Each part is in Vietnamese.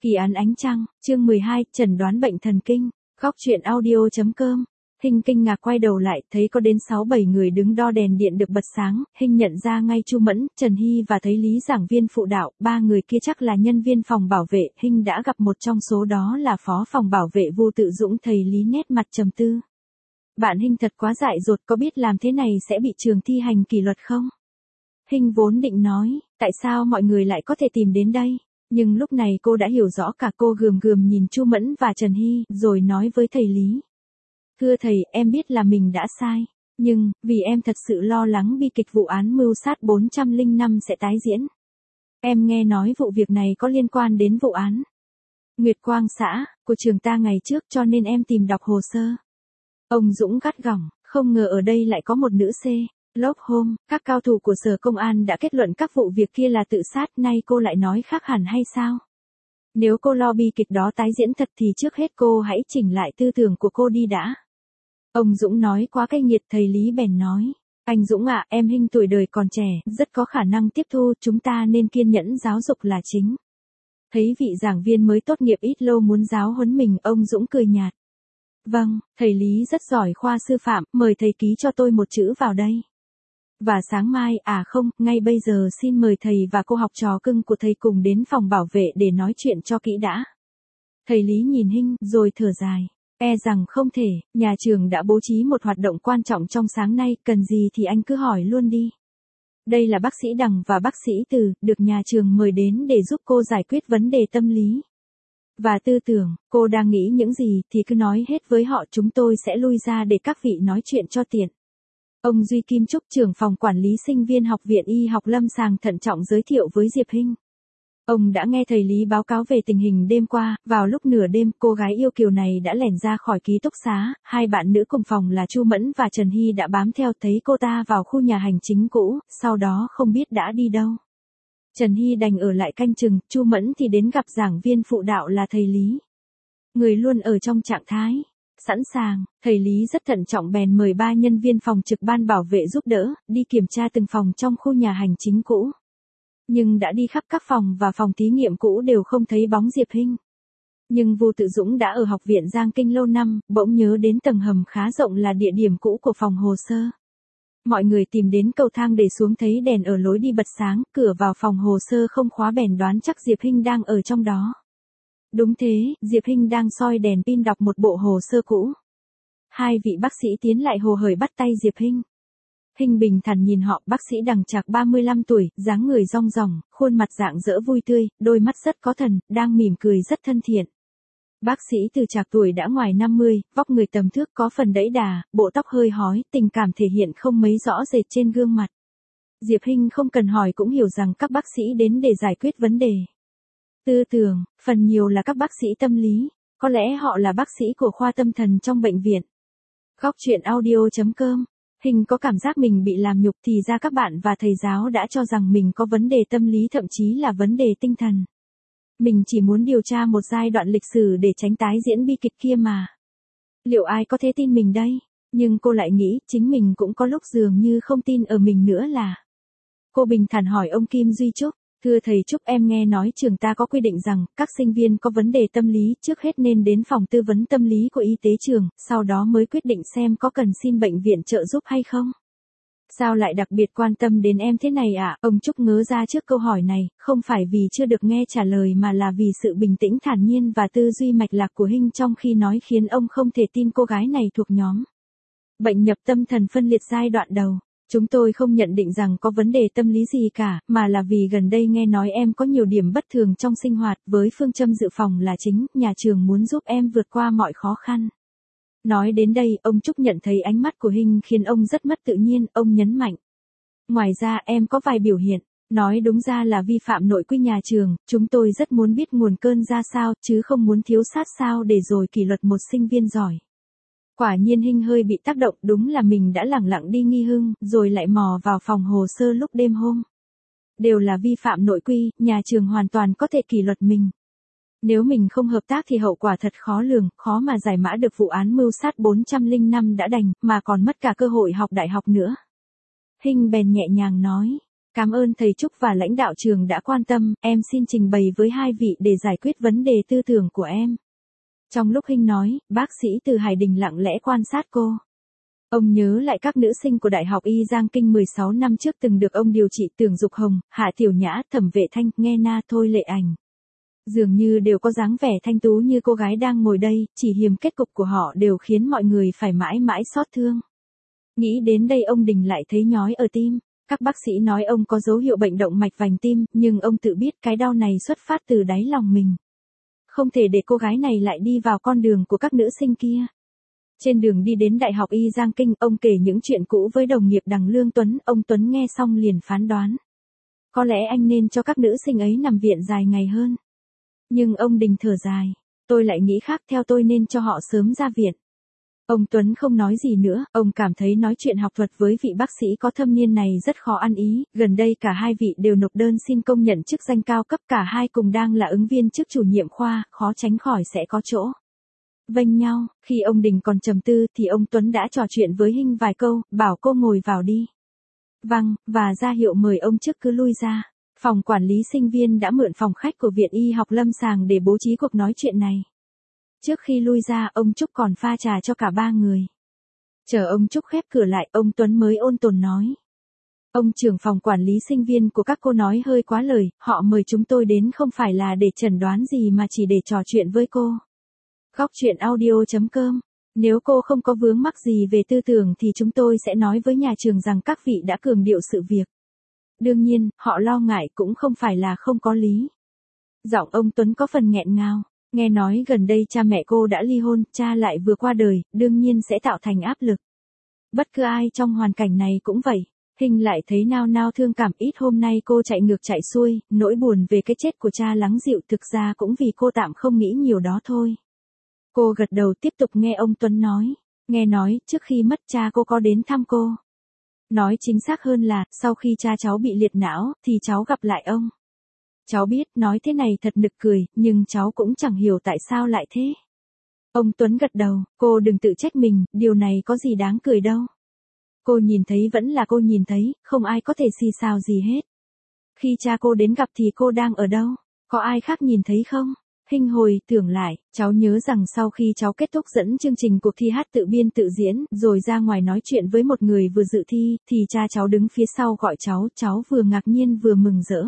Kỳ án ánh trăng, chương 12, chẩn đoán bệnh thần kinh, góc truyện audio.com. Hinh kinh ngạc quay đầu lại, thấy có đến 6-7 người đứng đo đèn điện được bật sáng, Hinh nhận ra ngay Chu Mẫn, Trần Hy và thấy Lý giảng viên phụ đạo, ba người kia chắc là nhân viên phòng bảo vệ, Hinh đã gặp một trong số đó là phó phòng bảo vệ Vu Tự Dũng. Thầy Lý nét mặt trầm tư. Bạn Hinh thật quá dại dột, có biết làm thế này sẽ bị trường thi hành kỷ luật không? Hinh vốn định nói, tại sao mọi người lại có thể tìm đến đây? Nhưng lúc này cô đã hiểu rõ cả. Cô gườm gườm nhìn Chu Mẫn và Trần Hy, rồi nói với thầy Lý. Thưa thầy, em biết là mình đã sai. Nhưng, vì em thật sự lo lắng bi kịch vụ án mưu sát 405 sẽ tái diễn. Em nghe nói vụ việc này có liên quan đến vụ án Nguyệt Quang xã, của trường ta ngày trước, cho nên em tìm đọc hồ sơ. Ông Dũng gắt gỏng, không ngờ ở đây lại có một nữ C. Lốc hôm, các cao thủ của sở công an đã kết luận các vụ việc kia là tự sát, nay cô lại nói khác hẳn hay sao? Nếu cô lo bi kịch đó tái diễn thật thì trước hết cô hãy chỉnh lại tư tưởng của cô đi đã. Ông Dũng nói quá cay nghiệt. Thầy Lý bèn nói, anh Dũng ạ, em Hinh tuổi đời còn trẻ, rất có khả năng tiếp thu, chúng ta nên kiên nhẫn giáo dục là chính. Thấy vị giảng viên mới tốt nghiệp ít lâu muốn giáo huấn mình, ông Dũng cười nhạt. Vâng, thầy Lý rất giỏi khoa sư phạm, mời thầy ký cho tôi một chữ vào đây. Và sáng mai, không, ngay bây giờ xin mời thầy và cô học trò cưng của thầy cùng đến phòng bảo vệ để nói chuyện cho kỹ đã. Thầy Lý nhìn Hinh, rồi thở dài. E rằng không thể, nhà trường đã bố trí một hoạt động quan trọng trong sáng nay, cần gì thì anh cứ hỏi luôn đi. Đây là bác sĩ Đằng và bác sĩ Từ, được nhà trường mời đến để giúp cô giải quyết vấn đề tâm lý và tư tưởng. Cô đang nghĩ những gì thì cứ nói hết với họ, chúng tôi sẽ lui ra để các vị nói chuyện cho tiện. Ông Duy Kim Trúc, trưởng phòng quản lý sinh viên Học viện Y học lâm sàng, thận trọng giới thiệu với Diệp Hinh. Ông đã nghe thầy Lý báo cáo về tình hình đêm qua, vào lúc nửa đêm, cô gái yêu kiều này đã lẻn ra khỏi ký túc xá, hai bạn nữ cùng phòng là Chu Mẫn và Trần Hy đã bám theo, thấy cô ta vào khu nhà hành chính cũ, sau đó không biết đã đi đâu. Trần Hy đành ở lại canh chừng, Chu Mẫn thì đến gặp giảng viên phụ đạo là thầy Lý. Người luôn ở trong trạng thái sẵn sàng, thầy Lý rất thận trọng bèn mời 3 nhân viên phòng trực ban bảo vệ giúp đỡ, đi kiểm tra từng phòng trong khu nhà hành chính cũ. Nhưng đã đi khắp các phòng và phòng thí nghiệm cũ đều không thấy bóng Diệp Hinh. Nhưng Vu Tự Dũng đã ở học viện Giang Kinh lâu năm, bỗng nhớ đến tầng hầm khá rộng là địa điểm cũ của phòng hồ sơ. Mọi người tìm đến cầu thang để xuống, thấy đèn ở lối đi bật sáng, cửa vào phòng hồ sơ không khóa bèn đoán chắc Diệp Hinh đang ở trong đó. Đúng thế, Diệp Hinh đang soi đèn pin đọc một bộ hồ sơ cũ. Hai vị bác sĩ tiến lại hồ hởi bắt tay Diệp Hinh. Hinh bình thản nhìn họ. Bác sĩ Đằng chạc 35 tuổi, dáng người rong ròng, khuôn mặt rạng rỡ vui tươi, đôi mắt rất có thần, đang mỉm cười rất thân thiện. Bác sĩ Từ chạc tuổi đã ngoài 50, vóc người tầm thước, có phần đẫy đà, bộ tóc hơi hói, tình cảm thể hiện không mấy rõ rệt trên gương mặt. Diệp Hinh không cần hỏi cũng hiểu rằng các bác sĩ đến để giải quyết vấn đề tư tưởng, phần nhiều là các bác sĩ tâm lý, có lẽ họ là bác sĩ của khoa tâm thần trong bệnh viện. Góc truyện audio.com. Hinh có cảm giác mình bị làm nhục, thì ra các bạn và thầy giáo đã cho rằng mình có vấn đề tâm lý, thậm chí là vấn đề tinh thần. Mình chỉ muốn điều tra một giai đoạn lịch sử để tránh tái diễn bi kịch kia mà. Liệu ai có thể tin mình đây? Nhưng cô lại nghĩ chính mình cũng có lúc dường như không tin ở mình nữa là. Cô bình thản hỏi ông Kim Duy Trúc. Thưa thầy Trúc, em nghe nói trường ta có quy định rằng, các sinh viên có vấn đề tâm lý trước hết nên đến phòng tư vấn tâm lý của y tế trường, sau đó mới quyết định xem có cần xin bệnh viện trợ giúp hay không. Sao lại đặc biệt quan tâm đến em thế này ạ? Ông Trúc ngớ ra trước câu hỏi này, không phải vì chưa được nghe trả lời mà là vì sự bình tĩnh thản nhiên và tư duy mạch lạc của Hinh trong khi nói khiến ông không thể tin cô gái này thuộc nhóm bệnh nhập tâm thần phân liệt giai đoạn đầu. Chúng tôi không nhận định rằng có vấn đề tâm lý gì cả, mà là vì gần đây nghe nói em có nhiều điểm bất thường trong sinh hoạt, với phương châm dự phòng là chính, nhà trường muốn giúp em vượt qua mọi khó khăn. Nói đến đây, ông Trúc nhận thấy ánh mắt của Hinh khiến ông rất mất tự nhiên, ông nhấn mạnh. Ngoài ra em có vài biểu hiện, nói đúng ra là vi phạm nội quy nhà trường, chúng tôi rất muốn biết nguồn cơn ra sao, chứ không muốn thiếu sát sao để rồi kỷ luật một sinh viên giỏi. Quả nhiên Hinh hơi bị tác động, đúng là mình đã lẳng lặng đi nghi hưng, rồi lại mò vào phòng hồ sơ lúc đêm hôm. Đều là vi phạm nội quy, nhà trường hoàn toàn có thể kỷ luật mình. Nếu mình không hợp tác thì hậu quả thật khó lường, khó mà giải mã được vụ án mưu sát 405 đã đành, mà còn mất cả cơ hội học đại học nữa. Hinh bèn nhẹ nhàng nói, Cảm ơn thầy Trúc và lãnh đạo trường đã quan tâm, em xin trình bày với hai vị để giải quyết vấn đề tư tưởng của em. Trong lúc Hinh nói, bác sĩ từ Hải Đình lặng lẽ quan sát cô. Ông nhớ lại các nữ sinh của Đại học Y Giang Kinh 16 năm trước từng được ông điều trị, Tưởng Dục Hồng, Hạ Tiểu Nhã, Thẩm Vệ Thanh, Nghe Na, Thôi Lệ Ảnh. Dường như đều có dáng vẻ thanh tú như cô gái đang ngồi đây, chỉ hiềm kết cục của họ đều khiến mọi người phải mãi mãi xót thương. Nghĩ đến đây ông Đình lại thấy nhói ở tim. Các bác sĩ nói ông có dấu hiệu bệnh động mạch vành tim, nhưng ông tự biết cái đau này xuất phát từ đáy lòng mình. Không thể để cô gái này lại đi vào con đường của các nữ sinh kia. Trên đường đi đến Đại học Y Giang Kinh, ông kể những chuyện cũ với đồng nghiệp đằng Lương Tuấn, ông Tuấn nghe xong liền phán đoán. Có lẽ anh nên cho các nữ sinh ấy nằm viện dài ngày hơn. Nhưng ông Đình thở dài. Tôi lại nghĩ khác, theo tôi nên cho họ sớm ra viện. Ông Tuấn không nói gì nữa, ông cảm thấy nói chuyện học thuật với vị bác sĩ có thâm niên này rất khó ăn ý, gần đây cả hai vị đều nộp đơn xin công nhận chức danh cao cấp, cả hai cùng đang là ứng viên chức chủ nhiệm khoa, khó tránh khỏi sẽ có chỗ vênh nhau. Khi ông Đình còn trầm tư thì ông Tuấn đã trò chuyện với Hinh vài câu, bảo cô ngồi vào đi. Vâng, và ra hiệu mời ông chức cứ lui ra. Phòng quản lý sinh viên đã mượn phòng khách của Viện Y học lâm sàng để bố trí cuộc nói chuyện này. Trước khi lui ra, ông Trúc còn pha trà cho cả ba người. Chờ ông Trúc khép cửa lại, ông Tuấn mới ôn tồn nói. Ông trưởng phòng quản lý sinh viên của các cô nói hơi quá lời, họ mời chúng tôi đến không phải là để chẩn đoán gì mà chỉ để trò chuyện với cô. Góc chuyện audio.com. Nếu cô không có vướng mắc gì về tư tưởng thì chúng tôi sẽ nói với nhà trường rằng các vị đã cường điệu sự việc. Đương nhiên, họ lo ngại cũng không phải là không có lý. Giọng ông Tuấn có phần nghẹn ngào. Nghe nói gần đây cha mẹ cô đã ly hôn, cha lại vừa qua đời, đương nhiên sẽ tạo thành áp lực. Bất cứ ai trong hoàn cảnh này cũng vậy. Hinh lại thấy nao nao thương cảm, ít hôm nay cô chạy ngược chạy xuôi, nỗi buồn về cái chết của cha lắng dịu, thực ra cũng vì cô tạm không nghĩ nhiều đó thôi. Cô gật đầu tiếp tục nghe ông Tuấn nói. Nghe nói, trước khi mất cha cô có đến thăm cô. Nói chính xác hơn là, sau khi cha cháu bị liệt não, thì cháu gặp lại ông. Cháu biết, nói thế này thật nực cười, nhưng cháu cũng chẳng hiểu tại sao lại thế. Ông Tuấn gật đầu, cô đừng tự trách mình, điều này có gì đáng cười đâu. Cô nhìn thấy vẫn là cô nhìn thấy, không ai có thể xì xào gì hết. Khi cha cô đến gặp thì cô đang ở đâu? Có ai khác nhìn thấy không? Hinh hồi tưởng lại, cháu nhớ rằng sau khi cháu kết thúc dẫn chương trình cuộc thi hát tự biên tự diễn, rồi ra ngoài nói chuyện với một người vừa dự thi, thì cha cháu đứng phía sau gọi cháu vừa ngạc nhiên vừa mừng rỡ.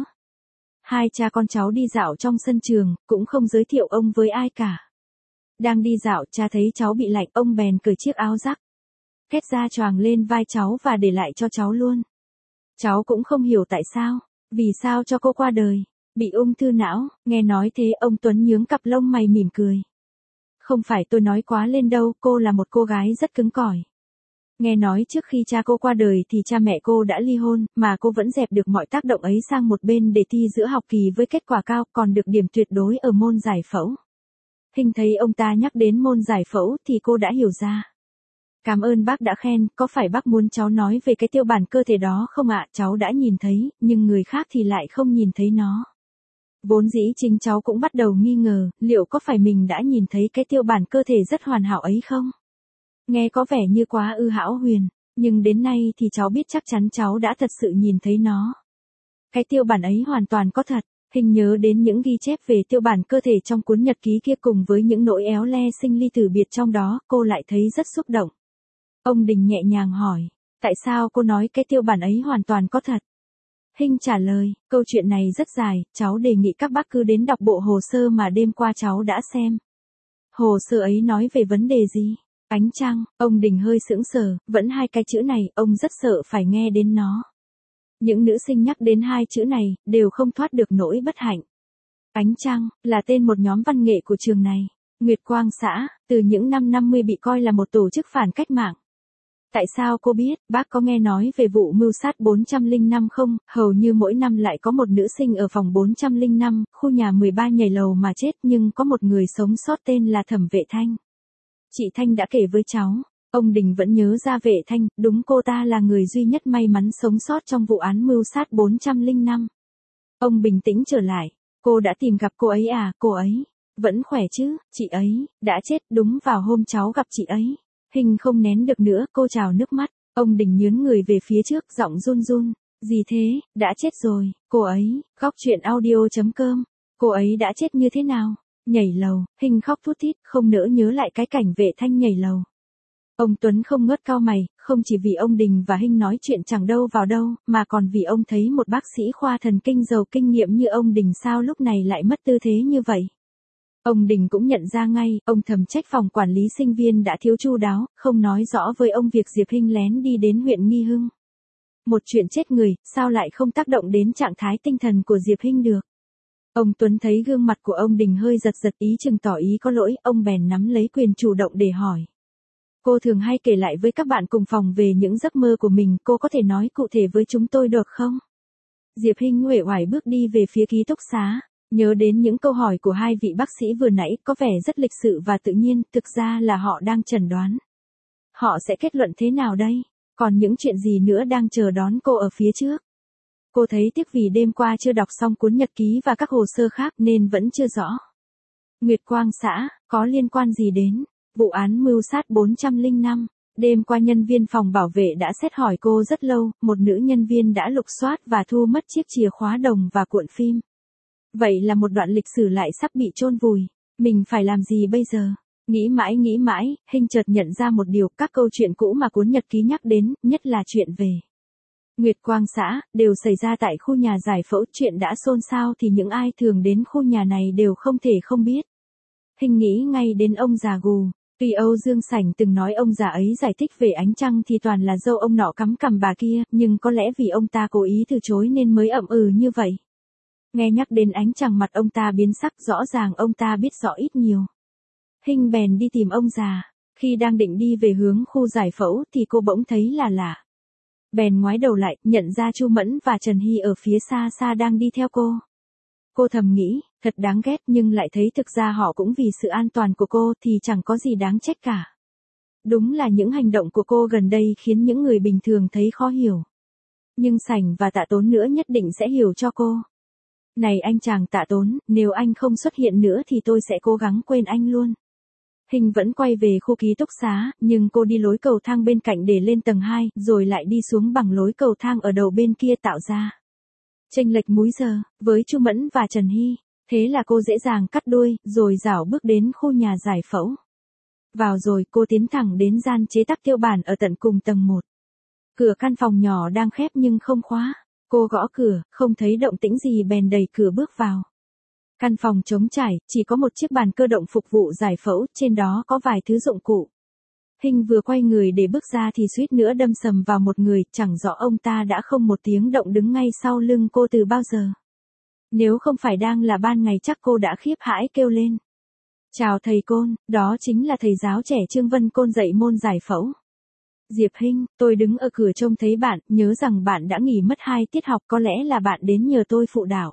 Hai cha con cháu đi dạo trong sân trường, cũng không giới thiệu ông với ai cả. Đang đi dạo, cha thấy cháu bị lạnh, ông bèn cởi chiếc áo rắc kết ra choàng lên vai cháu và để lại cho cháu luôn. Cháu cũng không hiểu tại sao, vì sao cho cô qua đời. Bị ung thư não, nghe nói thế ông Tuấn nhướng cặp lông mày mỉm cười. Không phải tôi nói quá lên đâu, cô là một cô gái rất cứng cỏi. Nghe nói trước khi cha cô qua đời thì cha mẹ cô đã ly hôn, mà cô vẫn dẹp được mọi tác động ấy sang một bên để thi giữa học kỳ với kết quả cao, còn được điểm tuyệt đối ở môn giải phẫu. Hinh thấy ông ta nhắc đến môn giải phẫu thì cô đã hiểu ra. Cảm ơn bác đã khen, có phải bác muốn cháu nói về cái tiêu bản cơ thể đó không ạ? Cháu đã nhìn thấy, nhưng người khác thì lại không nhìn thấy nó. Vốn dĩ chính cháu cũng bắt đầu nghi ngờ, liệu có phải mình đã nhìn thấy cái tiêu bản cơ thể rất hoàn hảo ấy không? Nghe có vẻ như quá ư hão huyền, nhưng đến nay thì cháu biết chắc chắn cháu đã thật sự nhìn thấy nó. Cái tiêu bản ấy hoàn toàn có thật. Hinh nhớ đến những ghi chép về tiêu bản cơ thể trong cuốn nhật ký kia cùng với những nỗi éo le sinh ly tử biệt trong đó, cô lại thấy rất xúc động. Ông Đình nhẹ nhàng hỏi, tại sao cô nói cái tiêu bản ấy hoàn toàn có thật? Hinh trả lời, câu chuyện này rất dài, cháu đề nghị các bác cứ đến đọc bộ hồ sơ mà đêm qua cháu đã xem. Hồ sơ ấy nói về vấn đề gì? Ánh trăng, ông Đình hơi sững sờ, vẫn hai cái chữ này, ông rất sợ phải nghe đến nó. Những nữ sinh nhắc đến hai chữ này, đều không thoát được nỗi bất hạnh. Ánh trăng, là tên một nhóm văn nghệ của trường này. Nguyệt Quang xã, từ những năm 50 bị coi là một tổ chức phản cách mạng. Tại sao cô biết, bác có nghe nói về vụ mưu sát 405 không? Hầu như mỗi năm lại có một nữ sinh ở phòng 405, khu nhà 13 nhảy lầu mà chết, nhưng có một người sống sót tên là Thẩm Vệ Thanh. Chị Thanh đã kể với cháu. Ông Đình vẫn nhớ ra Vệ Thanh, đúng cô ta là người duy nhất may mắn sống sót trong vụ án mưu sát 405. Ông bình tĩnh trở lại. Cô đã tìm gặp cô ấy à? Cô ấy vẫn khỏe chứ? Chị ấy đã chết đúng vào hôm cháu gặp chị ấy. Hinh không nén được nữa, cô trào nước mắt. Ông Đình nhướng người về phía trước, giọng run run. Gì thế, đã chết rồi, cô ấy, Góc truyện audio.com, cô ấy đã chết như thế nào? Nhảy lầu, Hình khóc thút thít, không nỡ nhớ lại cái cảnh Vệ Thanh nhảy lầu. Ông Tuấn không ngớt cau mày, không chỉ vì ông Đình và Hinh nói chuyện chẳng đâu vào đâu, mà còn vì ông thấy một bác sĩ khoa thần kinh giàu kinh nghiệm như ông Đình sao lúc này lại mất tư thế như vậy. Ông Đình cũng nhận ra ngay, ông thầm trách phòng quản lý sinh viên đã thiếu chu đáo, không nói rõ với ông việc Diệp Hinh lén đi đến huyện Nghi Hưng. Một chuyện chết người, sao lại không tác động đến trạng thái tinh thần của Diệp Hinh được. Ông Tuấn thấy gương mặt của ông Đình hơi giật giật ý chừng tỏ ý có lỗi, ông bèn nắm lấy quyền chủ động để hỏi. Cô thường hay kể lại với các bạn cùng phòng về những giấc mơ của mình, cô có thể nói cụ thể với chúng tôi được không? Diệp Hinh uể oải bước đi về phía ký túc xá, nhớ đến những câu hỏi của hai vị bác sĩ vừa nãy có vẻ rất lịch sự và tự nhiên, thực ra là họ đang chẩn đoán. Họ sẽ kết luận thế nào đây? Còn những chuyện gì nữa đang chờ đón cô ở phía trước? Cô thấy tiếc vì đêm qua chưa đọc xong cuốn nhật ký và các hồ sơ khác nên vẫn chưa rõ. Nguyệt Quang xã, có liên quan gì đến vụ án mưu sát 405? Đêm qua nhân viên phòng bảo vệ đã xét hỏi cô rất lâu, một nữ nhân viên đã lục soát và thu mất chiếc chìa khóa đồng và cuộn phim. Vậy là một đoạn lịch sử lại sắp bị chôn vùi. Mình phải làm gì bây giờ? Nghĩ mãi, Hinh chợt nhận ra một điều, các câu chuyện cũ mà cuốn nhật ký nhắc đến, nhất là chuyện về Nguyệt Quang xã, đều xảy ra tại khu nhà giải phẫu. Chuyện đã xôn xao thì những ai thường đến khu nhà này đều không thể không biết. Hinh nghĩ ngay đến ông già Gù. Tuy Âu Dương Sảnh từng nói ông già ấy giải thích về ánh trăng thì toàn là dâu ông nọ cắm cằm bà kia, nhưng có lẽ vì ông ta cố ý từ chối nên mới ậm ừ như vậy. Nghe nhắc đến ánh trăng mặt ông ta biến sắc, rõ ràng ông ta biết rõ ít nhiều. Hinh bèn đi tìm ông già. Khi đang định đi về hướng khu giải phẫu thì cô bỗng thấy là lạ. Bèn ngoái đầu lại, nhận ra Chu Mẫn và Trần Hy ở phía xa xa đang đi theo cô. Cô thầm nghĩ, thật đáng ghét, nhưng lại thấy thực ra họ cũng vì sự an toàn của cô thì chẳng có gì đáng trách cả. Đúng là những hành động của cô gần đây khiến những người bình thường thấy khó hiểu. Nhưng Sảnh và Tạ Tốn nữa nhất định sẽ hiểu cho cô. Này anh chàng Tạ Tốn, nếu anh không xuất hiện nữa thì tôi sẽ cố gắng quên anh luôn. Hinh vẫn quay về khu ký túc xá, nhưng cô đi lối cầu thang bên cạnh để lên tầng 2, rồi lại đi xuống bằng lối cầu thang ở đầu bên kia tạo ra chênh lệch múi giờ, với Chu Mẫn và Trần Hy. Thế là cô dễ dàng cắt đuôi, rồi rảo bước đến khu nhà giải phẫu. Vào rồi, cô tiến thẳng đến gian chế tác tiêu bản ở tận cùng tầng 1. Cửa căn phòng nhỏ đang khép nhưng không khóa. Cô gõ cửa, không thấy động tĩnh gì bèn đẩy cửa bước vào. Căn phòng trống trải, chỉ có một chiếc bàn cơ động phục vụ giải phẫu, trên đó có vài thứ dụng cụ. Hinh vừa quay người để bước ra thì suýt nữa đâm sầm vào một người, chẳng rõ ông ta đã không một tiếng động đứng ngay sau lưng cô từ bao giờ. Nếu không phải đang là ban ngày chắc cô đã khiếp hãi kêu lên. Chào thầy Côn, đó chính là thầy giáo trẻ Trương Vân Côn dạy môn giải phẫu. Diệp Hinh, tôi đứng ở cửa trông thấy bạn, nhớ rằng bạn đã nghỉ mất 2 tiết học, có lẽ là bạn đến nhờ tôi phụ đạo.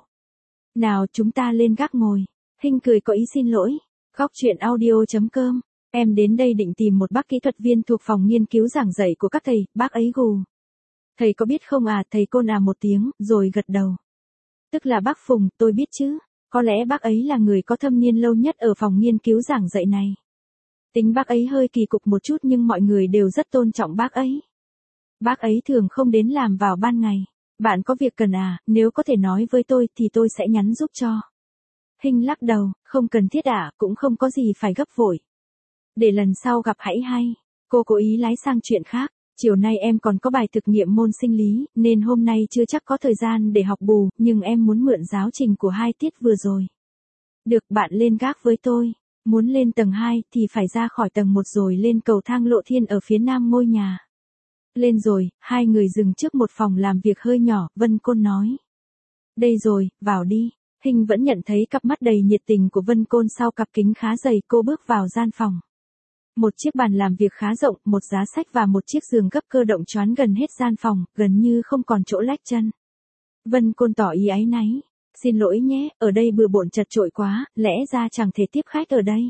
Nào chúng ta lên gác ngồi. Hinh cười có ý xin lỗi. Góc truyện audio.com. Em đến đây định tìm một bác kỹ thuật viên thuộc phòng nghiên cứu giảng dạy của các thầy, bác ấy gù. Thầy có biết không à, thầy Côn à một tiếng, rồi gật đầu. Tức là bác Phùng, tôi biết chứ. Có lẽ bác ấy là người có thâm niên lâu nhất ở phòng nghiên cứu giảng dạy này. Tính bác ấy hơi kỳ cục một chút nhưng mọi người đều rất tôn trọng bác ấy. Bác ấy thường không đến làm vào ban ngày. Bạn có việc cần à, nếu có thể nói với tôi thì tôi sẽ nhắn giúp cho. Hinh lắc đầu, không cần thiết ạ, cũng không có gì phải gấp vội. Để lần sau gặp hãy hay. Cô cố ý lái sang chuyện khác. Chiều nay em còn có bài thực nghiệm môn sinh lý, nên hôm nay chưa chắc có thời gian để học bù, nhưng em muốn mượn giáo trình của 2 tiết vừa rồi. Được, bạn lên gác với tôi. Muốn lên tầng 2 thì phải ra khỏi tầng 1 rồi lên cầu thang lộ thiên ở phía nam ngôi nhà. Lên rồi, hai người dừng trước một phòng làm việc hơi nhỏ, Vân Côn nói. Đây rồi, vào đi. Hinh vẫn nhận thấy cặp mắt đầy nhiệt tình của Vân Côn sau cặp kính khá dày, cô bước vào gian phòng. Một chiếc bàn làm việc khá rộng, một giá sách và một chiếc giường gấp cơ động choán gần hết gian phòng, gần như không còn chỗ lách chân. Vân Côn tỏ ý áy náy. Xin lỗi nhé, ở đây bừa bộn chật chội quá, lẽ ra chẳng thể tiếp khách ở đây.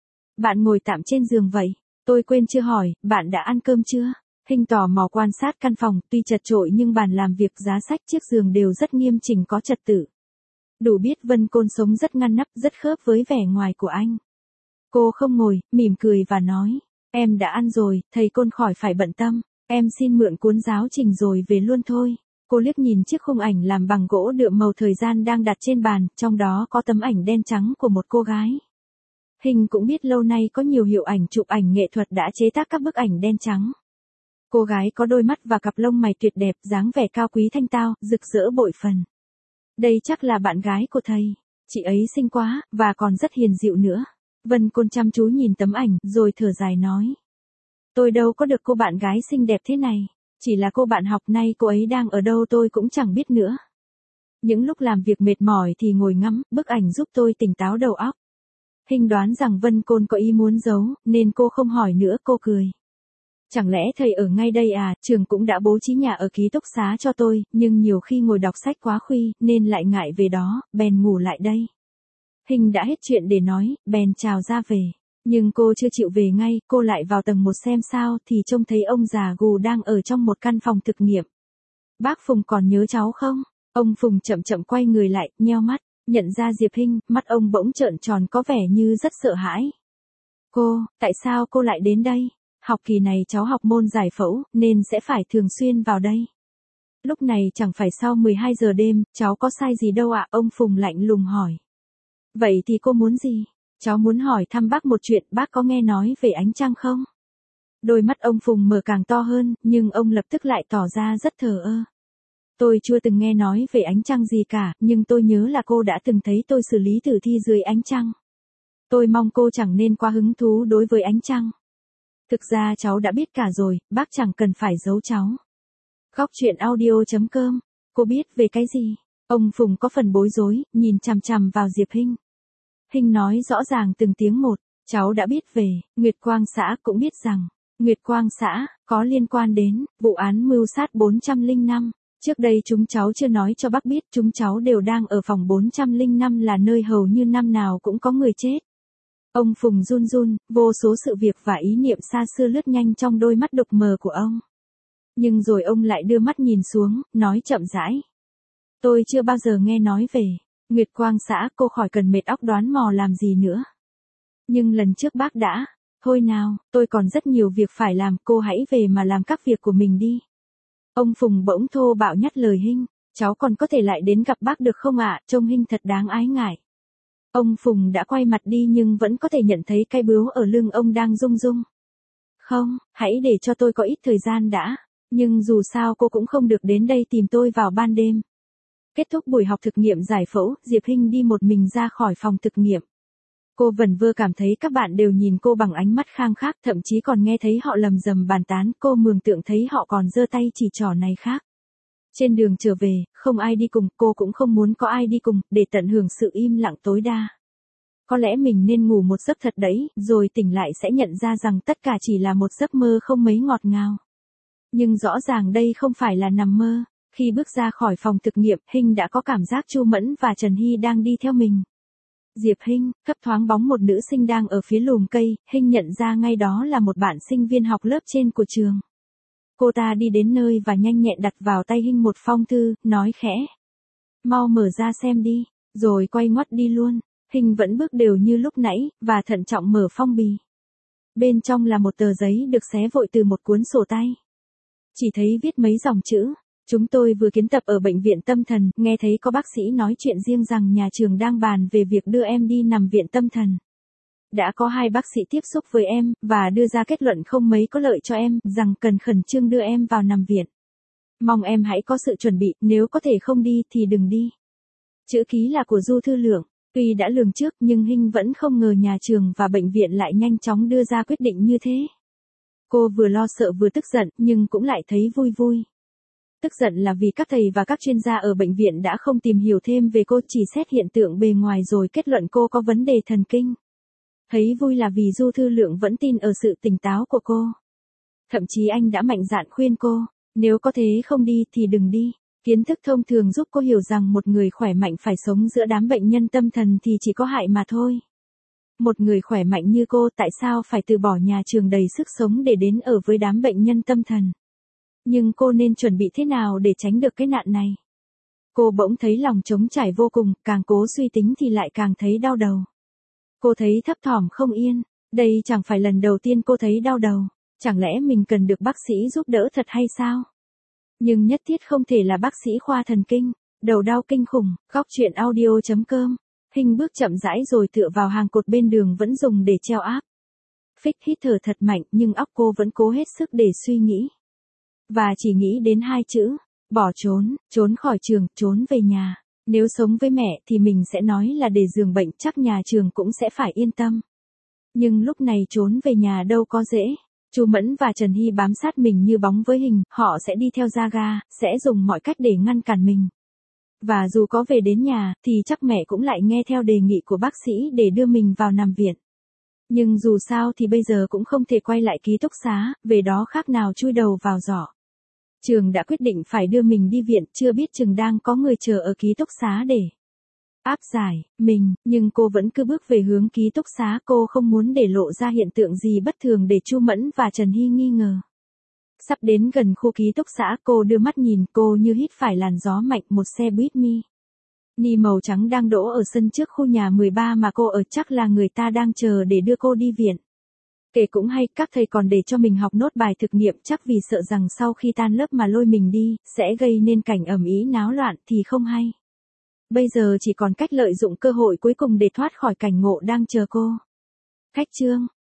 Bạn ngồi tạm trên giường vậy. Tôi quên chưa hỏi, bạn đã ăn cơm chưa? Hinh tò mò quan sát căn phòng, tuy chật chội nhưng bàn làm việc, giá sách, chiếc giường đều rất nghiêm chỉnh có trật tự. Đủ biết Vân Côn sống rất ngăn nắp, rất khớp với vẻ ngoài của anh. Cô không ngồi, mỉm cười và nói, em đã ăn rồi, thầy Côn khỏi phải bận tâm, em xin mượn cuốn giáo trình rồi về luôn thôi. Cô liếc nhìn chiếc khung ảnh làm bằng gỗ đượm màu thời gian đang đặt trên bàn, trong đó có tấm ảnh đen trắng của một cô gái. Hình cũng biết lâu nay có nhiều hiệu ảnh chụp ảnh nghệ thuật đã chế tác các bức ảnh đen trắng. Cô gái có đôi mắt và cặp lông mày tuyệt đẹp, dáng vẻ cao quý thanh tao, rực rỡ bội phần. Đây chắc là bạn gái của thầy. Chị ấy xinh quá, và còn rất hiền dịu nữa. Vân Côn chăm chú nhìn tấm ảnh, rồi thở dài nói. Tôi đâu có được cô bạn gái xinh đẹp thế này. Chỉ là cô bạn học, nay cô ấy đang ở đâu tôi cũng chẳng biết nữa. Những lúc làm việc mệt mỏi thì ngồi ngắm, bức ảnh giúp tôi tỉnh táo đầu óc. Hình đoán rằng Vân Côn có ý muốn giấu, nên cô không hỏi nữa, cô cười. Chẳng lẽ thầy ở ngay đây à, trường cũng đã bố trí nhà ở ký túc xá cho tôi, nhưng nhiều khi ngồi đọc sách quá khuya, nên lại ngại về đó, bèn ngủ lại đây. Hình đã hết chuyện để nói, bèn chào ra về. Nhưng cô chưa chịu về ngay, cô lại vào tầng 1 xem sao, thì trông thấy ông già gù đang ở trong một căn phòng thực nghiệm. Bác Phùng còn nhớ cháu không? Ông Phùng chậm chậm quay người lại, nheo mắt, nhận ra Diệp Hinh, mắt ông bỗng trợn tròn có vẻ như rất sợ hãi. Cô, tại sao cô lại đến đây? Học kỳ này cháu học môn giải phẫu, nên sẽ phải thường xuyên vào đây. Lúc này chẳng phải sau 12 giờ đêm, cháu có sai gì đâu ạ, ông Phùng lạnh lùng hỏi. Vậy thì cô muốn gì? Cháu muốn hỏi thăm bác một chuyện, bác có nghe nói về ánh trăng không? Đôi mắt ông Phùng mở càng to hơn, nhưng ông lập tức lại tỏ ra rất thờ ơ. Tôi chưa từng nghe nói về ánh trăng gì cả, nhưng tôi nhớ là cô đã từng thấy tôi xử lý tử thi dưới ánh trăng. Tôi mong cô chẳng nên quá hứng thú đối với ánh trăng. Thực ra cháu đã biết cả rồi, bác chẳng cần phải giấu cháu. Góc truyện audio.com. Cô biết về cái gì? Ông Phùng có phần bối rối, nhìn chằm chằm vào Diệp Hinh. Hinh nói rõ ràng từng tiếng một, cháu đã biết về Nguyệt Quang xã, cũng biết rằng Nguyệt Quang xã có liên quan đến vụ án mưu sát 405. Trước đây chúng cháu chưa nói cho bác biết, chúng cháu đều đang ở phòng 405, là nơi hầu như năm nào cũng có người chết. Ông Phùng run run, vô số sự việc và ý niệm xa xưa lướt nhanh trong đôi mắt đục mờ của ông. Nhưng rồi ông lại đưa mắt nhìn xuống, nói chậm rãi. Tôi chưa bao giờ nghe nói về Nguyệt Quang xã, cô khỏi cần mệt óc đoán mò làm gì nữa. Nhưng lần trước bác đã, thôi nào, tôi còn rất nhiều việc phải làm, cô hãy về mà làm các việc của mình đi. Ông Phùng bỗng thô bạo nhắc lời Hinh, cháu còn có thể lại đến gặp bác được không ạ, trông Hinh thật đáng ái ngại. Ông Phùng đã quay mặt đi nhưng vẫn có thể nhận thấy cái bướu ở lưng ông đang rung rung. Không, hãy để cho tôi có ít thời gian đã, nhưng dù sao cô cũng không được đến đây tìm tôi vào ban đêm. Kết thúc buổi học thực nghiệm giải phẫu, Diệp Hinh đi một mình ra khỏi phòng thực nghiệm. Cô vẩn vơ cảm thấy các bạn đều nhìn cô bằng ánh mắt khang khác, thậm chí còn nghe thấy họ lầm rầm bàn tán, cô mường tượng thấy họ còn giơ tay chỉ trỏ này khác. Trên đường trở về, không ai đi cùng, cô cũng không muốn có ai đi cùng, để tận hưởng sự im lặng tối đa. Có lẽ mình nên ngủ một giấc thật đấy, rồi tỉnh lại sẽ nhận ra rằng tất cả chỉ là một giấc mơ không mấy ngọt ngào. Nhưng rõ ràng đây không phải là nằm mơ. Khi bước ra khỏi phòng thực nghiệm, Hinh đã có cảm giác Chu Mẫn và Trần Hy đang đi theo mình. Diệp Hinh, thấp thoáng bóng một nữ sinh đang ở phía lùm cây, Hinh nhận ra ngay đó là một bạn sinh viên học lớp trên của trường. Cô ta đi đến nơi và nhanh nhẹn đặt vào tay Hinh một phong thư, nói khẽ. Mau mở ra xem đi, rồi quay ngoắt đi luôn. Hinh vẫn bước đều như lúc nãy, và thận trọng mở phong bì. Bên trong là một tờ giấy được xé vội từ một cuốn sổ tay. Chỉ thấy viết mấy dòng chữ. Chúng tôi vừa kiến tập ở bệnh viện tâm thần, nghe thấy có bác sĩ nói chuyện riêng rằng nhà trường đang bàn về việc đưa em đi nằm viện tâm thần. Đã có 2 bác sĩ tiếp xúc với em, và đưa ra kết luận không mấy có lợi cho em, rằng cần khẩn trương đưa em vào nằm viện. Mong em hãy có sự chuẩn bị, nếu có thể không đi thì đừng đi. Chữ ký là của Du Thư Lượng. Tuy đã lường trước nhưng Hinh vẫn không ngờ nhà trường và bệnh viện lại nhanh chóng đưa ra quyết định như thế. Cô vừa lo sợ vừa tức giận, nhưng cũng lại thấy vui vui. Tức giận là vì các thầy và các chuyên gia ở bệnh viện đã không tìm hiểu thêm về cô, chỉ xét hiện tượng bề ngoài rồi kết luận cô có vấn đề thần kinh. Thấy vui là vì Du Thư Lượng vẫn tin ở sự tỉnh táo của cô. Thậm chí anh đã mạnh dạn khuyên cô, nếu có thế không đi thì đừng đi. Kiến thức thông thường giúp cô hiểu rằng một người khỏe mạnh phải sống giữa đám bệnh nhân tâm thần thì chỉ có hại mà thôi. Một người khỏe mạnh như cô tại sao phải từ bỏ nhà trường đầy sức sống để đến ở với đám bệnh nhân tâm thần? Nhưng cô nên chuẩn bị thế nào để tránh được cái nạn này? Cô bỗng thấy lòng trống trải vô cùng, càng cố suy tính thì lại càng thấy đau đầu. Cô thấy thấp thỏm không yên, đây chẳng phải lần đầu tiên cô thấy đau đầu, chẳng lẽ mình cần được bác sĩ giúp đỡ thật hay sao? Nhưng nhất thiết không thể là bác sĩ khoa thần kinh. Đầu đau kinh khủng, góc chuyện audio.com. Hình bước chậm rãi rồi tựa vào hàng cột bên đường vẫn dùng để treo áp. Phích hít thở thật mạnh nhưng óc cô vẫn cố hết sức để suy nghĩ. Và chỉ nghĩ đến hai chữ, bỏ trốn, trốn khỏi trường, trốn về nhà. Nếu sống với mẹ thì mình sẽ nói là để giường bệnh chắc nhà trường cũng sẽ phải yên tâm. Nhưng lúc này trốn về nhà đâu có dễ. Chu Mẫn và Trần Hy bám sát mình như bóng với hình, họ sẽ đi theo ra ga, sẽ dùng mọi cách để ngăn cản mình. Và dù có về đến nhà, thì chắc mẹ cũng lại nghe theo đề nghị của bác sĩ để đưa mình vào nằm viện. Nhưng dù sao thì bây giờ cũng không thể quay lại ký túc xá, về đó khác nào chui đầu vào giỏ. Trường đã quyết định phải đưa mình đi viện, chưa biết chừng đang có người chờ ở ký túc xá để áp giải mình, nhưng cô vẫn cứ bước về hướng ký túc xá, cô không muốn để lộ ra hiện tượng gì bất thường để Chu Mẫn và Trần Hy nghi ngờ. Sắp đến gần khu ký túc xá, cô đưa mắt nhìn, cô như hít phải làn gió mạnh, một xe buýt Ni màu trắng đang đỗ ở sân trước khu nhà 13 mà cô ở, chắc là người ta đang chờ để đưa cô đi viện. Kể cũng hay, các thầy còn để cho mình học nốt bài thực nghiệm, chắc vì sợ rằng sau khi tan lớp mà lôi mình đi, sẽ gây nên cảnh ầm ĩ náo loạn thì không hay. Bây giờ chỉ còn cách lợi dụng cơ hội cuối cùng để thoát khỏi cảnh ngộ đang chờ cô. Khách trương,